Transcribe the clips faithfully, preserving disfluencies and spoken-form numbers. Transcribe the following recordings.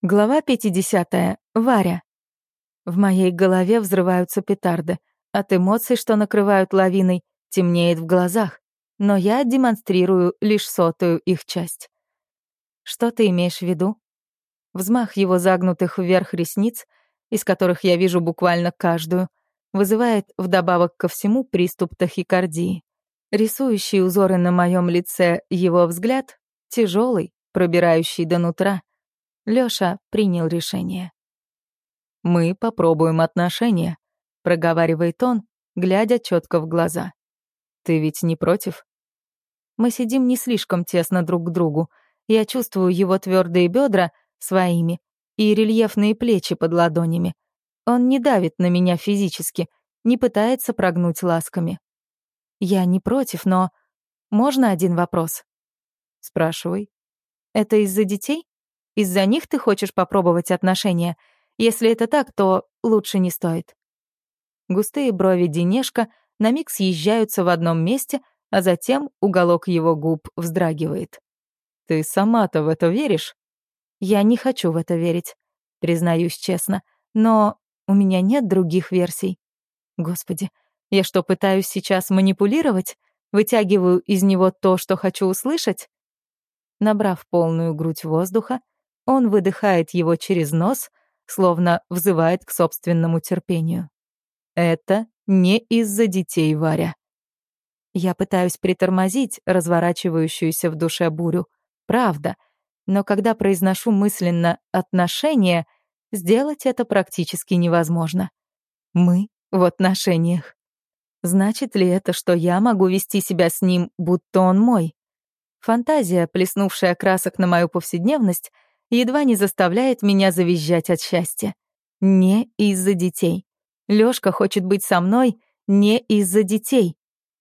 Глава пятидесятая. Варя. В моей голове взрываются петарды. От эмоций, что накрывают лавиной, темнеет в глазах. Но я демонстрирую лишь сотую их часть. Что ты имеешь в виду? Взмах его загнутых вверх ресниц, из которых я вижу буквально каждую, вызывает вдобавок ко всему приступ тахикардии. Рисующий узоры на моем лице его взгляд тяжелый, пробирающий до нутра. Лёша принял решение. «Мы попробуем отношения», — проговаривает он, глядя четко в глаза. «Ты ведь не против?» Мы сидим не слишком тесно друг к другу. Я чувствую его твердые бедра своими и рельефные плечи под ладонями. Он не давит на меня физически, не пытается прогнуть ласками. Я не против, но... Можно один вопрос? Спрашивай. Это из-за детей? Из-за них ты хочешь попробовать отношения? Если это так, то лучше не стоит. Густые брови Денешка на миг съезжаются в одном месте, а затем уголок его губ вздрагивает. Ты сама-то в это веришь? Я не хочу в это верить, признаюсь честно, но у меня нет других версий. Господи, я что, пытаюсь сейчас манипулировать? Вытягиваю из него то, что хочу услышать? Набрав полную грудь воздуха, он выдыхает его через нос, словно взывает к собственному терпению. Это не из-за детей, Варя. Я пытаюсь притормозить разворачивающуюся в душе бурю. Правда. Но когда произношу мысленно «отношения», сделать это практически невозможно. Мы в отношениях. Значит ли это, что я могу вести себя с ним, будто он мой? Фантазия, плеснувшая красок на мою повседневность, едва не заставляет меня завизжать от счастья. Не из-за детей. Лёшка хочет быть со мной не из-за детей.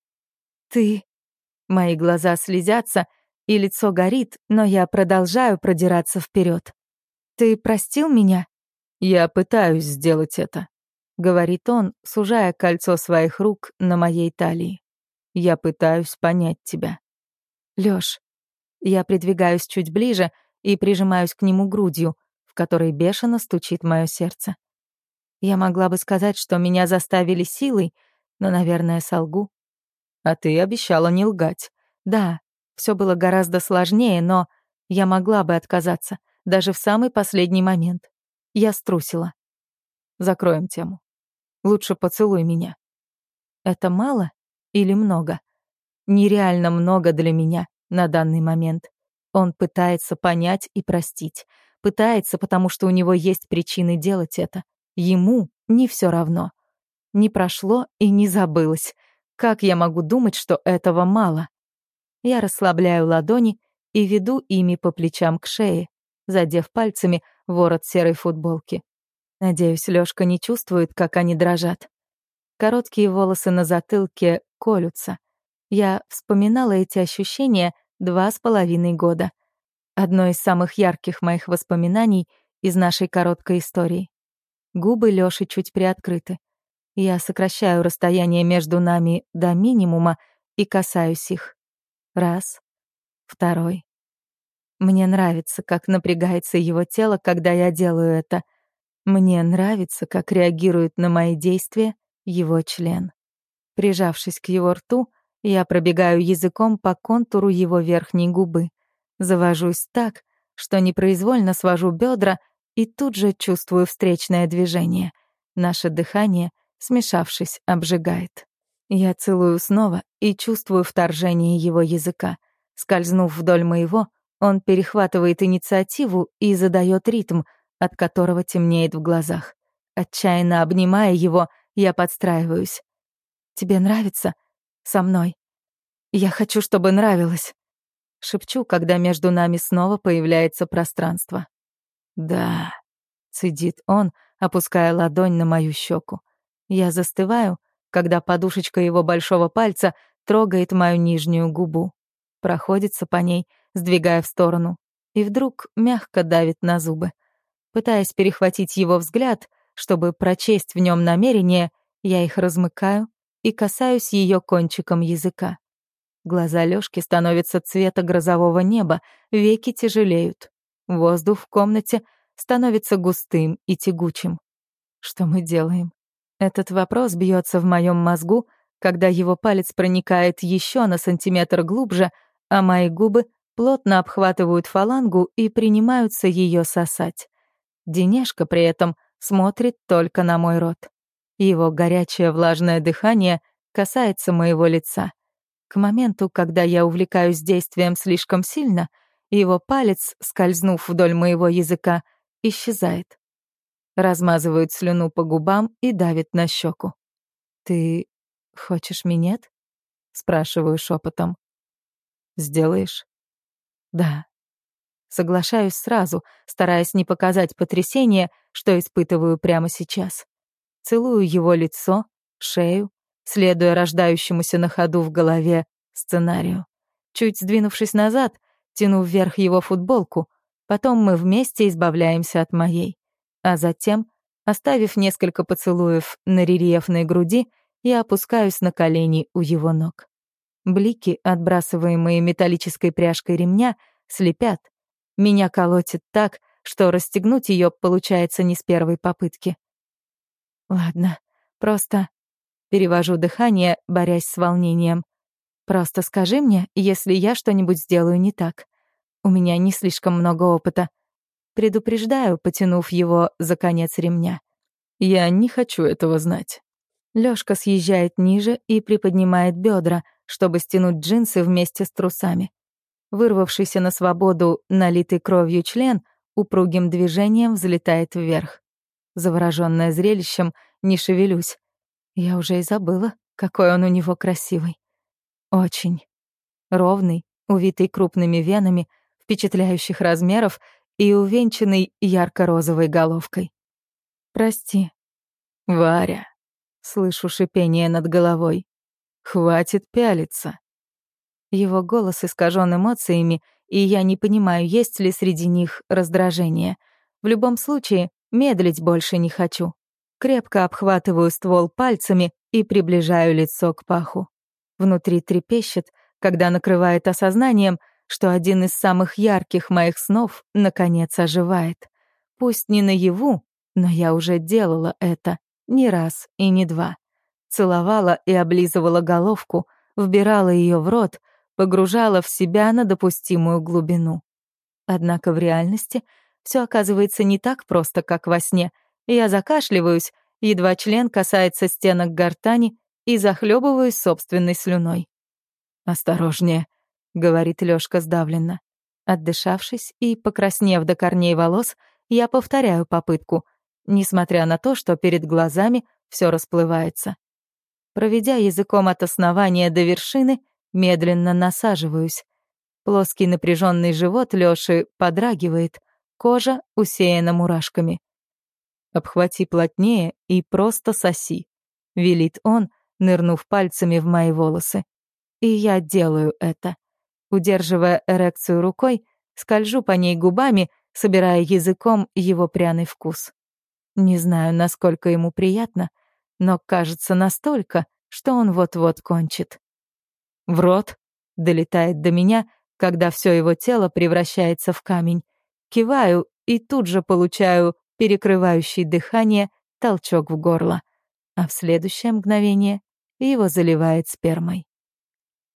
Ты... Мои глаза слезятся, и лицо горит, но я продолжаю продираться вперед. Ты простил меня? Я пытаюсь сделать это, говорит он, сужая кольцо своих рук на моей талии. Я пытаюсь понять тебя. Лёш, я придвигаюсь чуть ближе и прижимаюсь к нему грудью, в которой бешено стучит мое сердце. Я могла бы сказать, что меня заставили силой, но, наверное, солгу. А ты обещала не лгать. Да, все было гораздо сложнее, но я могла бы отказаться, даже в самый последний момент. Я струсила. Закроем тему. Лучше поцелуй меня. Это мало или много? Нереально много для меня на данный момент. Он пытается понять и простить. Пытается, потому что у него есть причины делать это. Ему не все равно. Не прошло и не забылось. Как я могу думать, что этого мало? Я расслабляю ладони и веду ими по плечам к шее, задев пальцами ворот серой футболки. Надеюсь, Лёшка не чувствует, как они дрожат. Короткие волосы на затылке колются. Я вспоминала эти ощущения два с половиной года. Одно из самых ярких моих воспоминаний из нашей короткой истории. Губы Лёши чуть приоткрыты. Я сокращаю расстояние между нами до минимума и касаюсь их. Раз, второй. Мне нравится, как напрягается его тело, когда я делаю это. Мне нравится, как реагирует на мои действия его член. Прижавшись к его рту, я пробегаю языком по контуру его верхней губы. Завожусь так, что непроизвольно свожу бедра и тут же чувствую встречное движение. Наше дыхание, смешавшись, обжигает. Я целую снова и чувствую вторжение его языка. Скользнув вдоль моего, он перехватывает инициативу и задает ритм, от которого темнеет в глазах. Отчаянно обнимая его, я подстраиваюсь. «Тебе нравится? Со мной? Я хочу, чтобы нравилось», — шепчу, когда между нами снова появляется пространство. «Да», — цедит он, опуская ладонь на мою щеку. Я застываю, когда подушечка его большого пальца трогает мою нижнюю губу, проходится по ней, сдвигая в сторону, и вдруг мягко давит на зубы. Пытаясь перехватить его взгляд, чтобы прочесть в нем намерение, я их размыкаю и касаюсь ее кончиком языка. Глаза Лёшки становятся цвета грозового неба, веки тяжелеют. Воздух в комнате становится густым и тягучим. Что мы делаем? Этот вопрос бьется в моем мозгу, когда его палец проникает еще на сантиметр глубже, а мои губы плотно обхватывают фалангу и принимаются ее сосать. Денешка при этом смотрит только на мой рот. Его горячее влажное дыхание касается моего лица. К моменту, когда я увлекаюсь действием слишком сильно, его палец, скользнув вдоль моего языка, исчезает. Размазывает слюну по губам и давит на щеку. «Ты хочешь минет?» — спрашиваю шепотом. «Сделаешь?» «Да». Соглашаюсь сразу, стараясь не показать потрясение, что испытываю прямо сейчас. Целую его лицо, шею, следуя рождающемуся на ходу в голове сценарию. Чуть сдвинувшись назад, тяну вверх его футболку, потом мы вместе избавляемся от моей. А затем, оставив несколько поцелуев на рельефной груди, я опускаюсь на колени у его ног. Блики, отбрасываемые металлической пряжкой ремня, слепят. Меня колотит так, что расстегнуть ее получается не с первой попытки. Ладно, просто... Перевожу дыхание, борясь с волнением. Просто скажи мне, если я что-нибудь сделаю не так. У меня не слишком много опыта. Предупреждаю, потянув его за конец ремня. Я не хочу этого знать. Лёшка съезжает ниже и приподнимает бедра, чтобы стянуть джинсы вместе с трусами. Вырвавшийся на свободу, налитый кровью член, упругим движением взлетает вверх. Заворожённая зрелищем, не шевелюсь. Я уже и забыла, какой он у него красивый. Очень. Ровный, увитый крупными венами, впечатляющих размеров и увенчанный ярко-розовой головкой. «Прости». «Варя», — слышу шипение над головой, — «хватит пялиться». Его голос искажен эмоциями, и я не понимаю, есть ли среди них раздражение. В любом случае, медлить больше не хочу. Крепко обхватываю ствол пальцами и приближаю лицо к паху. Внутри трепещет, когда накрывает осознанием, что один из самых ярких моих снов наконец оживает. Пусть не наяву, но я уже делала это не раз и не два. Целовала и облизывала головку, вбирала ее в рот, погружала в себя на допустимую глубину. Однако в реальности все оказывается не так просто, как во сне. Я закашливаюсь, едва член касается стенок гортани, и захлебываюсь собственной слюной. «Осторожнее», — говорит Лёшка сдавленно. Отдышавшись и покраснев до корней волос, я повторяю попытку, несмотря на то, что перед глазами все расплывается. Проведя языком от основания до вершины, медленно насаживаюсь. Плоский напряженный живот Лёши подрагивает, кожа усеяна мурашками. «Обхвати плотнее и просто соси», — велит он, нырнув пальцами в мои волосы. И я делаю это. Удерживая эрекцию рукой, скольжу по ней губами, собирая языком его пряный вкус. Не знаю, насколько ему приятно, но кажется настолько, что он вот-вот кончит. «В рот!» — долетает до меня, когда все его тело превращается в камень. Киваю и тут же получаю перекрывающий дыхание толчок в горло, а в следующее мгновение его заливает спермой.